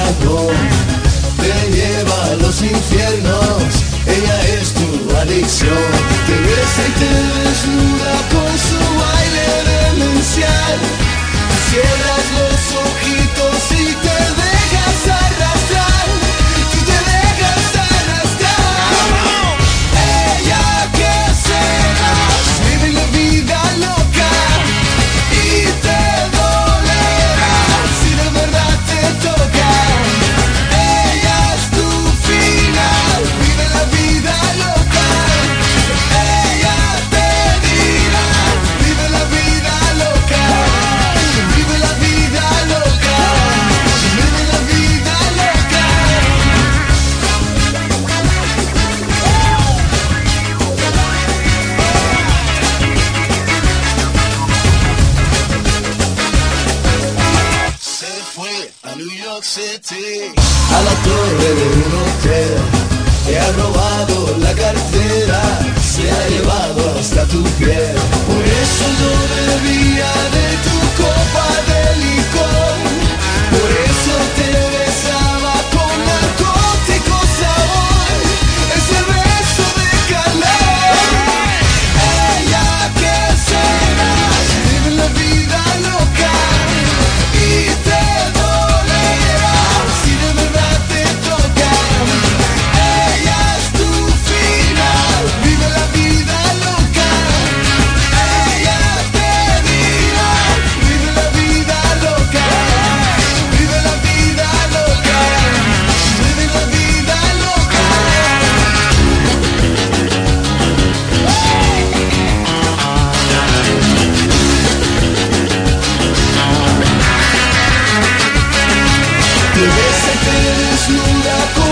dragón, te lleva a los infiernos, ella es tu adicción. Te besa y te desnuda con su baile demencial. Cierras los ojitos y te dejas arrastrar, tú te dejas arrastrar. Ella que serás, vive la vida loca y te dolerá si de verdad te toca. Ella es tu final, vive la vida loca. Ella te dirá, vive la vida loca. Vive la vida loca, vive la vida loca. Se fue a New York City, a la torre de un hotel. Te ha robado la cartera, se ha llevado hasta tu piel. Por eso no bebía de tu copa de licor, por eso te besaba con narcótico sabor, ese beso de calor. Ella que serás, vive la vida loca y te dolerá si de verdad te toca. Ella es tu final, vive la vida loca. Ella te dirá, vive la vida loca. Vive la vida loca, vive la vida loca. Te besa y te desnuda